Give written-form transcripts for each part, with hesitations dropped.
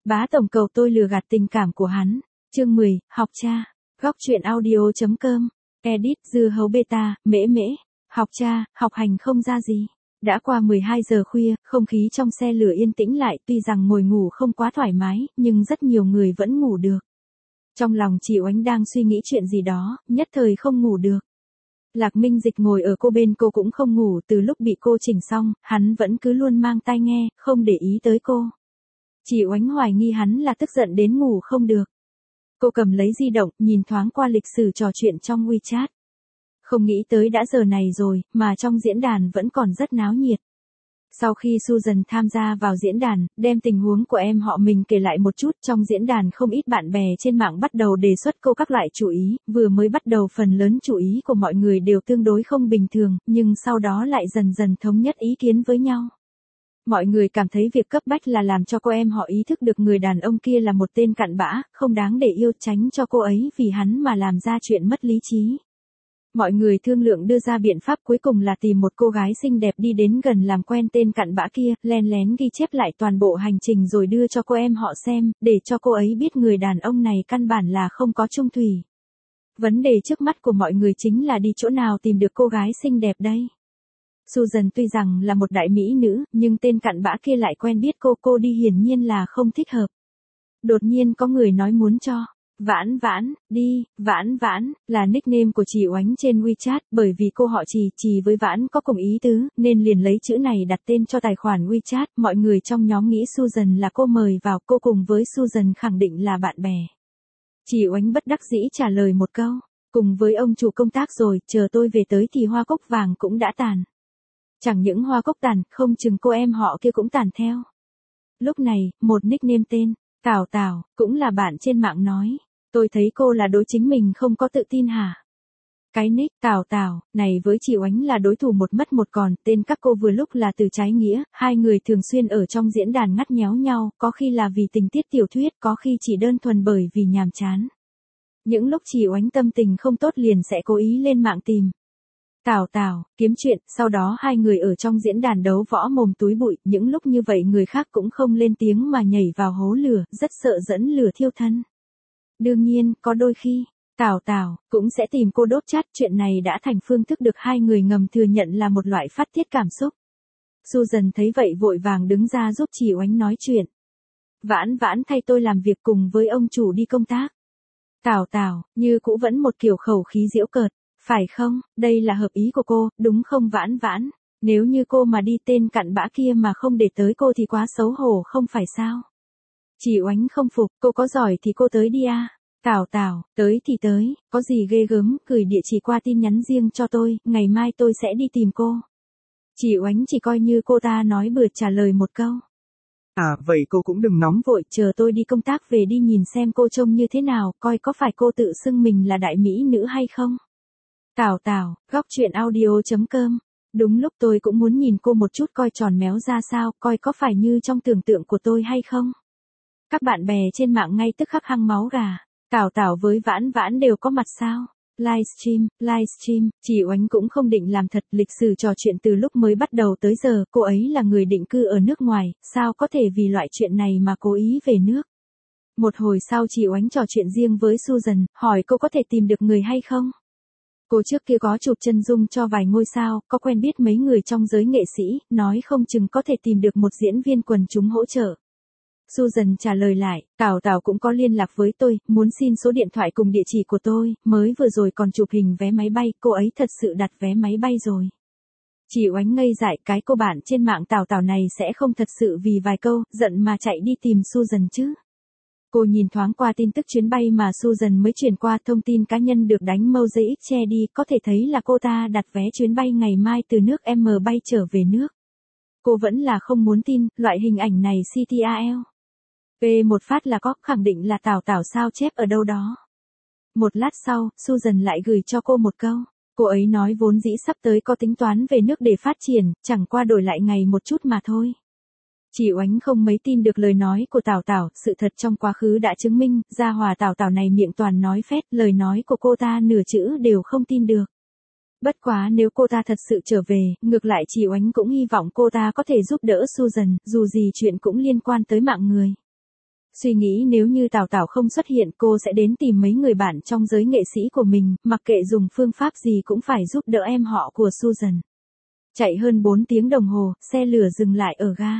Bá tổng cầu tôi lừa gạt tình cảm của hắn. Chương 10, học cha. Góc truyện audio.com. Edit dư hấu beta, mễ mễ. Học cha, học hành không ra gì. Đã qua 12 giờ khuya, không khí trong xe lửa yên tĩnh lại, tuy rằng ngồi ngủ không quá thoải mái, nhưng rất nhiều người vẫn ngủ được. Trong lòng chị Oánh đang suy nghĩ chuyện gì đó, nhất thời không ngủ được. Lạc Minh Dịch ngồi ở cô bên cô cũng không ngủ, từ lúc bị cô chỉnh xong, hắn vẫn cứ luôn mang tai nghe, không để ý tới cô. Chị Oánh hoài nghi hắn là tức giận đến ngủ không được. Cô cầm lấy di động, nhìn thoáng qua lịch sử trò chuyện trong WeChat. Không nghĩ tới đã giờ này rồi, mà trong diễn đàn vẫn còn rất náo nhiệt. Sau khi Susan tham gia vào diễn đàn, đem tình huống của em họ mình kể lại một chút, trong diễn đàn không ít bạn bè trên mạng bắt đầu đề xuất cô các loại chủ ý, vừa mới bắt đầu phần lớn chủ ý của mọi người đều tương đối không bình thường, nhưng sau đó lại dần dần thống nhất ý kiến với nhau. Mọi người cảm thấy việc cấp bách là làm cho cô em họ ý thức được người đàn ông kia là một tên cặn bã, không đáng để yêu, tránh cho cô ấy vì hắn mà làm ra chuyện mất lý trí. Mọi người thương lượng đưa ra biện pháp cuối cùng là tìm một cô gái xinh đẹp đi đến gần làm quen tên cặn bã kia, len lén ghi chép lại toàn bộ hành trình rồi đưa cho cô em họ xem, để cho cô ấy biết người đàn ông này căn bản là không có chung thủy. Vấn đề trước mắt của mọi người chính là đi chỗ nào tìm được cô gái xinh đẹp đây. Susan tuy rằng là một đại mỹ nữ, nhưng tên cặn bã kia lại quen biết cô đi hiển nhiên là không thích hợp. Đột nhiên có người nói muốn cho Vãn Vãn, đi, Vãn Vãn, là nickname của chị Oánh trên WeChat, bởi vì cô họ Trì với Vãn có cùng ý tứ, nên liền lấy chữ này đặt tên cho tài khoản WeChat, mọi người trong nhóm nghĩ Susan là cô mời vào, cô cùng với Susan khẳng định là bạn bè. Chị Oánh bất đắc dĩ trả lời một câu, cùng với ông chủ công tác rồi, chờ tôi về tới thì hoa cốc vàng cũng đã tàn. Chẳng những hoa cốc tàn, không chừng cô em họ kia cũng tàn theo. Lúc này, một nickname tên Tào, cũng là bạn trên mạng nói, tôi thấy cô là đối chính mình không có tự tin hả? Cái nick Tào này với chị Oánh là đối thủ một mất một còn, tên các cô vừa lúc là từ trái nghĩa, hai người thường xuyên ở trong diễn đàn ngắt nhéo nhau, có khi là vì tình tiết tiểu thuyết, có khi chỉ đơn thuần bởi vì nhàm chán. Những lúc chị Oánh tâm tình không tốt liền sẽ cố ý lên mạng tìm Tào, kiếm chuyện, sau đó hai người ở trong diễn đàn đấu võ mồm túi bụi, những lúc như vậy người khác cũng không lên tiếng mà nhảy vào hố lửa, rất sợ dẫn lửa thiêu thân. Đương nhiên, có đôi khi, Tào cũng sẽ tìm cô đốt chát, chuyện này đã thành phương thức được hai người ngầm thừa nhận là một loại phát tiết cảm xúc. Susan thấy vậy vội vàng đứng ra giúp chị Oánh nói chuyện. Vãn thay tôi làm việc cùng với ông chủ đi công tác. Tào, như cũ vẫn một kiểu khẩu khí giễu cợt. Phải không, đây là hợp ý của cô, đúng không Vãn? Nếu như cô mà đi tên cặn bã kia mà không để tới cô thì quá xấu hổ không phải sao? Chị Oánh không phục, cô có giỏi thì cô tới đi à. Tào, tới thì tới, có gì ghê gớm, gửi địa chỉ qua tin nhắn riêng cho tôi, ngày mai tôi sẽ đi tìm cô. Chị Oánh chỉ coi như cô ta nói bừa trả lời một câu. À vậy cô cũng đừng nóng vội, chờ tôi đi công tác về đi nhìn xem cô trông như thế nào, coi có phải cô tự xưng mình là đại mỹ nữ hay không. Tào, góc truyện audio.com. Đúng lúc tôi cũng muốn nhìn cô một chút coi tròn méo ra sao, coi có phải như trong tưởng tượng của tôi hay không. Các bạn bè trên mạng ngay tức khắc hăng máu gà. Tào với Vãn đều có mặt sao? Livestream, chị Oánh cũng không định làm thật, lịch sử trò chuyện từ lúc mới bắt đầu tới giờ, cô ấy là người định cư ở nước ngoài, sao có thể vì loại chuyện này mà cố ý về nước. Một hồi sau chị Oánh trò chuyện riêng với Susan, hỏi cô có thể tìm được người hay không? Cô trước kia có chụp chân dung cho vài ngôi sao, có quen biết mấy người trong giới nghệ sĩ, nói không chừng có thể tìm được một diễn viên quần chúng hỗ trợ. Susan trả lời lại, Tào cũng có liên lạc với tôi, muốn xin số điện thoại cùng địa chỉ của tôi, mới vừa rồi còn chụp hình vé máy bay, cô ấy thật sự đặt vé máy bay rồi. Chị Oánh ngây dại, cái cô bạn trên mạng Tào này sẽ không thật sự vì vài câu, giận mà chạy đi tìm Susan chứ. Cô nhìn thoáng qua tin tức chuyến bay mà Susan mới truyền qua, thông tin cá nhân được đánh mosaic che đi, có thể thấy là cô ta đặt vé chuyến bay ngày mai từ nước M bay trở về nước. Cô vẫn là không muốn tin, loại hình ảnh này CTRL. Một phát là có, khẳng định là Tào sao chép ở đâu đó. Một lát sau, Susan lại gửi cho cô một câu. Cô ấy nói vốn dĩ sắp tới có tính toán về nước để phát triển, chẳng qua đổi lại ngày một chút mà thôi. Chị Oánh không mấy tin được lời nói của Tào, sự thật trong quá khứ đã chứng minh, gia hòa Tào này miệng toàn nói phét, lời nói của cô ta nửa chữ đều không tin được. Bất quá nếu cô ta thật sự trở về, ngược lại chị Oánh cũng hy vọng cô ta có thể giúp đỡ Susan, dù gì chuyện cũng liên quan tới mạng người. Suy nghĩ nếu như Tào Tào không xuất hiện cô sẽ đến tìm mấy người bạn trong giới nghệ sĩ của mình, mặc kệ dùng phương pháp gì cũng phải giúp đỡ em họ của Susan. Chạy hơn 4 tiếng đồng hồ, xe lửa dừng lại ở ga.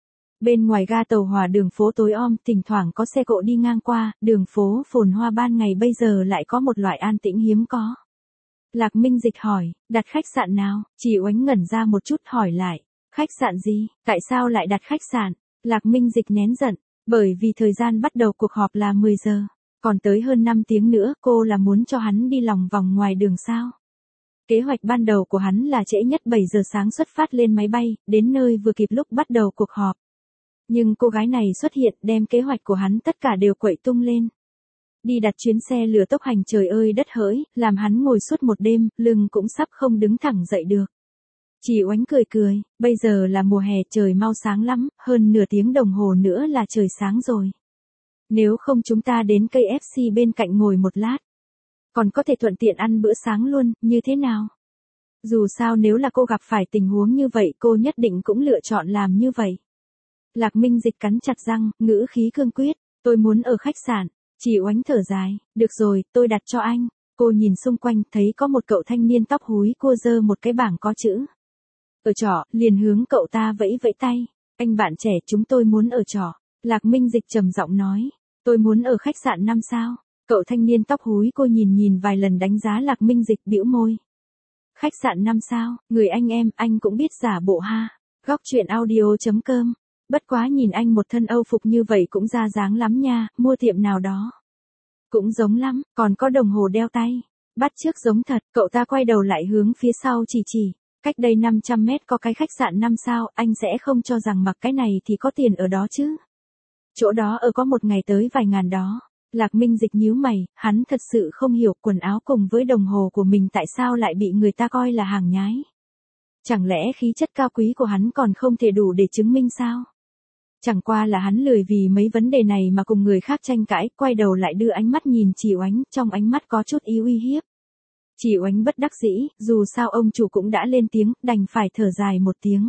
Bên ngoài ga tàu hỏa đường phố tối om, thỉnh thoảng có xe cộ đi ngang qua, đường phố phồn hoa ban ngày bây giờ lại có một loại an tĩnh hiếm có. Lạc Minh Dịch hỏi, đặt khách sạn nào? Chị Oánh ngẩn ra một chút hỏi lại, khách sạn gì? Tại sao lại đặt khách sạn? Lạc Minh Dịch nén giận, bởi vì thời gian bắt đầu cuộc họp là 10 giờ, còn tới hơn 5 tiếng nữa cô là muốn cho hắn đi lòng vòng ngoài đường sao? Kế hoạch ban đầu của hắn là trễ nhất 7 giờ sáng xuất phát lên máy bay, đến nơi vừa kịp lúc bắt đầu cuộc họp. Nhưng cô gái này xuất hiện đem kế hoạch của hắn tất cả đều quậy tung lên. Đi đặt chuyến xe lửa tốc hành trời ơi đất hỡi, làm hắn ngồi suốt một đêm, lưng cũng sắp không đứng thẳng dậy được. Chị Oánh cười cười, bây giờ là mùa hè trời mau sáng lắm, hơn nửa tiếng đồng hồ nữa là trời sáng rồi. Nếu không chúng ta đến cây FC bên cạnh ngồi một lát. Còn có thể thuận tiện ăn bữa sáng luôn, như thế nào? Dù sao nếu là cô gặp phải tình huống như vậy cô nhất định cũng lựa chọn làm như vậy. Lạc Minh Dịch cắn chặt răng, ngữ khí cương quyết, tôi muốn ở khách sạn. Chị Oánh thở dài, được rồi, tôi đặt cho anh. Cô nhìn xung quanh thấy có một cậu thanh niên tóc húi cua giơ một cái bảng có chữ. Ở trọ, liền hướng cậu ta vẫy vẫy tay. Anh bạn trẻ chúng tôi muốn ở trọ. Lạc Minh Dịch trầm giọng nói, tôi muốn ở khách sạn 5 sao. Cậu thanh niên tóc húi cô nhìn vài lần đánh giá Lạc Minh Dịch bĩu môi. Khách sạn 5 sao, người anh cũng biết giả bộ ha. Góc truyện audio.com. Bất quá nhìn anh một thân Âu phục như vậy cũng ra dáng lắm nha, mua tiệm nào đó. Cũng giống lắm, còn có đồng hồ đeo tay. Bắt chước giống thật, cậu ta quay đầu lại hướng phía sau chỉ. Cách đây 500 mét có cái khách sạn 5 sao, anh sẽ không cho rằng mặc cái này thì có tiền ở đó chứ. Chỗ đó ở có một ngày tới vài ngàn đó. Lạc Minh Dịch nhíu mày, hắn thật sự không hiểu quần áo cùng với đồng hồ của mình tại sao lại bị người ta coi là hàng nhái. Chẳng lẽ khí chất cao quý của hắn còn không thể đủ để chứng minh sao? Chẳng qua là hắn lười vì mấy vấn đề này mà cùng người khác tranh cãi, quay đầu lại đưa ánh mắt nhìn chị Oánh, trong ánh mắt có chút ý uy hiếp. Chị Oánh bất đắc dĩ, dù sao ông chủ cũng đã lên tiếng, đành phải thở dài một tiếng.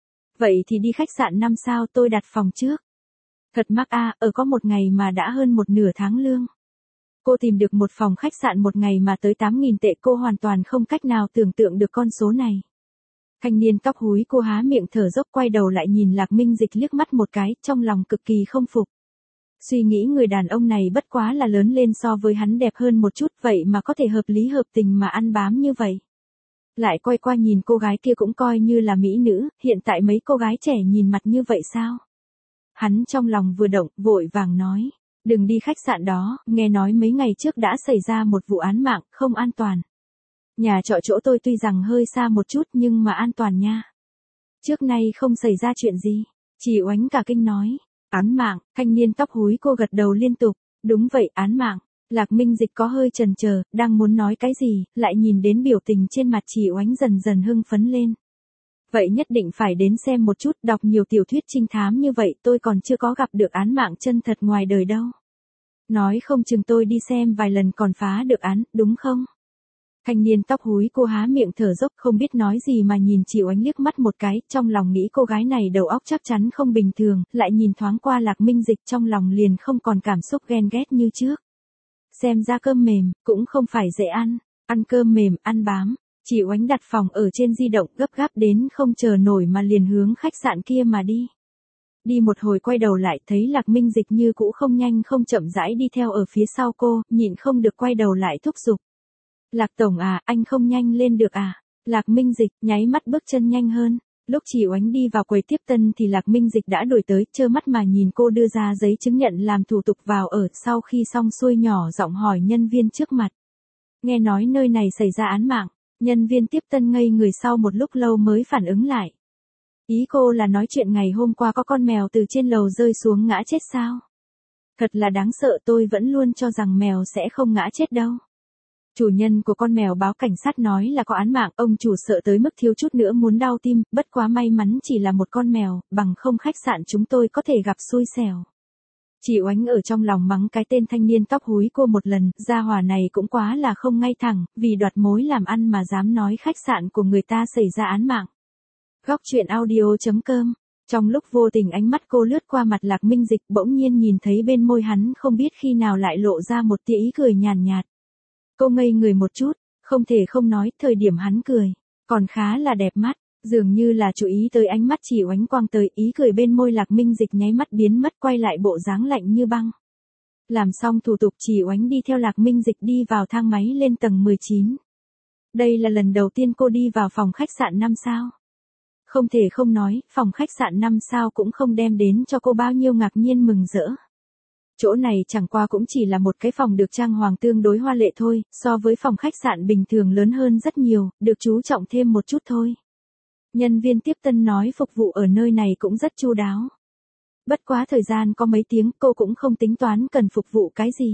Vậy thì đi khách sạn 5 sao tôi đặt phòng trước. Thật mắc ở có một ngày mà đã hơn một nửa tháng lương. Cô tìm được một phòng khách sạn một ngày mà tới 8.000 tệ, cô hoàn toàn không cách nào tưởng tượng được con số này. Thanh niên tóc húi cô há miệng thở dốc quay đầu lại nhìn Lạc Minh Dịch liếc mắt một cái, trong lòng cực kỳ không phục. Suy nghĩ người đàn ông này bất quá là lớn lên so với hắn đẹp hơn một chút vậy mà có thể hợp lý hợp tình mà ăn bám như vậy. Lại quay qua nhìn cô gái kia cũng coi như là mỹ nữ, hiện tại mấy cô gái trẻ nhìn mặt như vậy sao? Hắn trong lòng vừa động, vội vàng nói, đừng đi khách sạn đó, nghe nói mấy ngày trước đã xảy ra một vụ án mạng, không an toàn. Nhà trọ chỗ tôi tuy rằng hơi xa một chút nhưng mà an toàn nha. Trước nay không xảy ra chuyện gì. Chị Oánh cả kinh nói. Án mạng, thanh niên tóc húi cô gật đầu liên tục. Đúng vậy, án mạng. Lạc Minh Dịch có hơi chần chờ, đang muốn nói cái gì, lại nhìn đến biểu tình trên mặt chị Oánh dần dần hưng phấn lên. Vậy nhất định phải đến xem một chút, đọc nhiều tiểu thuyết trinh thám như vậy tôi còn chưa có gặp được án mạng chân thật ngoài đời đâu. Nói không chừng tôi đi xem vài lần còn phá được án, đúng không? Thanh niên tóc húi cô há miệng thở dốc không biết nói gì mà nhìn chị Oánh liếc mắt một cái, trong lòng nghĩ cô gái này đầu óc chắc chắn không bình thường, lại nhìn thoáng qua Lạc Minh Dịch trong lòng liền không còn cảm xúc ghen ghét như trước. Xem ra cơm mềm, cũng không phải dễ ăn cơm mềm, ăn bám. Chị Oánh đặt phòng ở trên di động gấp gáp đến không chờ nổi mà liền hướng khách sạn kia mà đi. Đi một hồi quay đầu lại thấy Lạc Minh Dịch như cũ không nhanh không chậm rãi đi theo ở phía sau cô, nhịn không được quay đầu lại thúc giục. Lạc tổng anh không nhanh lên được Lạc Minh Dịch nháy mắt bước chân nhanh hơn. Lúc chị Oánh đi vào quầy tiếp tân thì Lạc Minh Dịch đã đuổi tới, trơ mắt mà nhìn cô đưa ra giấy chứng nhận làm thủ tục vào ở, sau khi xong xuôi nhỏ giọng hỏi nhân viên trước mặt. Nghe nói nơi này xảy ra án mạng, nhân viên tiếp tân ngây người sau một lúc lâu mới phản ứng lại. Ý cô là nói chuyện ngày hôm qua có con mèo từ trên lầu rơi xuống ngã chết sao? Thật là đáng sợ, tôi vẫn luôn cho rằng mèo sẽ không ngã chết đâu. Chủ nhân của con mèo báo cảnh sát nói là có án mạng, ông chủ sợ tới mức thiếu chút nữa muốn đau tim, bất quá may mắn chỉ là một con mèo, bằng không khách sạn chúng tôi có thể gặp xui xẻo. Chị Oánh ở trong lòng mắng cái tên thanh niên tóc húi cô một lần, gia hỏa này cũng quá là không ngay thẳng, vì đoạt mối làm ăn mà dám nói khách sạn của người ta xảy ra án mạng. Góc truyện audio.com Trong lúc vô tình ánh mắt cô lướt qua mặt Lạc Minh Dịch, bỗng nhiên nhìn thấy bên môi hắn không biết khi nào lại lộ ra một tia ý cười nhàn nhạt. Cô ngây người một chút, không thể không nói, thời điểm hắn cười, còn khá là đẹp mắt, dường như là chú ý tới ánh mắt Chỉ Oánh quang tới, ý cười bên môi Lạc Minh Dịch nháy mắt biến mất, quay lại bộ dáng lạnh như băng. Làm xong thủ tục, Chỉ Oánh đi theo Lạc Minh Dịch đi vào thang máy lên tầng 19. Đây là lần đầu tiên cô đi vào phòng khách sạn 5 sao. Không thể không nói, phòng khách sạn 5 sao cũng không đem đến cho cô bao nhiêu ngạc nhiên mừng rỡ. Chỗ này chẳng qua cũng chỉ là một cái phòng được trang hoàng tương đối hoa lệ thôi, so với phòng khách sạn bình thường lớn hơn rất nhiều, được chú trọng thêm một chút thôi. Nhân viên tiếp tân nói phục vụ ở nơi này cũng rất chu đáo. Bất quá thời gian có mấy tiếng, cô cũng không tính toán cần phục vụ cái gì.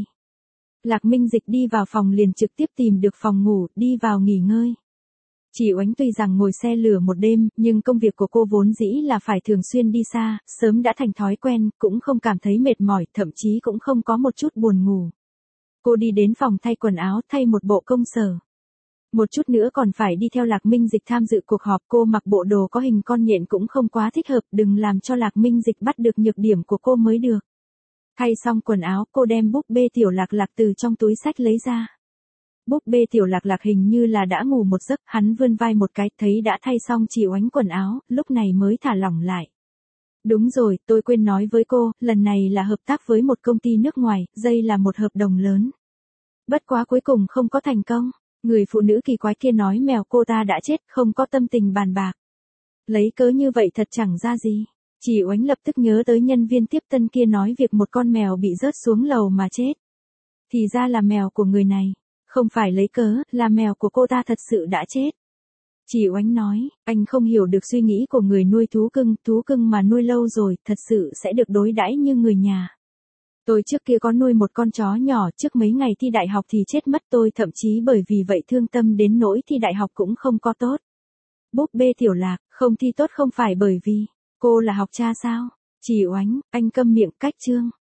Lạc Minh Dịch đi vào phòng liền trực tiếp tìm được phòng ngủ, đi vào nghỉ ngơi. Chỉ Oánh tuy rằng ngồi xe lửa một đêm, nhưng công việc của cô vốn dĩ là phải thường xuyên đi xa, sớm đã thành thói quen, cũng không cảm thấy mệt mỏi, thậm chí cũng không có một chút buồn ngủ. Cô đi đến phòng thay quần áo, thay một bộ công sở. Một chút nữa còn phải đi theo Lạc Minh Dịch tham dự cuộc họp, cô mặc bộ đồ có hình con nhện cũng không quá thích hợp, đừng làm cho Lạc Minh Dịch bắt được nhược điểm của cô mới được. Thay xong quần áo, cô đem búp bê Tiểu Lạc Lạc từ trong túi xách lấy ra. Búp bê Tiểu Lạc Lạc hình như là đã ngủ một giấc, hắn vươn vai một cái, thấy đã thay xong Chỉ Oánh quần áo, lúc này mới thả lỏng lại. Đúng rồi, tôi quên nói với cô, lần này là hợp tác với một công ty nước ngoài, đây là một hợp đồng lớn. Bất quá cuối cùng không có thành công, người phụ nữ kỳ quái kia nói mèo cô ta đã chết, không có tâm tình bàn bạc. Lấy cớ như vậy thật chẳng ra gì. Chỉ Oánh lập tức nhớ tới nhân viên tiếp tân kia nói việc một con mèo bị rớt xuống lầu mà chết. Thì ra là mèo của người này. Không phải lấy cớ, là mèo của cô ta thật sự đã chết. Chỉ Oánh nói, anh không hiểu được suy nghĩ của người nuôi thú cưng mà nuôi lâu rồi, thật sự sẽ được đối đãi như người nhà. Tôi trước kia có nuôi một con chó nhỏ, trước mấy ngày thi đại học thì chết mất, tôi thậm chí bởi vì vậy thương tâm đến nỗi thi đại học cũng không có tốt. Búp bê Tiểu Lạc, không thi tốt không phải bởi vì cô là học cha sao? Chỉ Oánh, anh câm miệng, cách chương.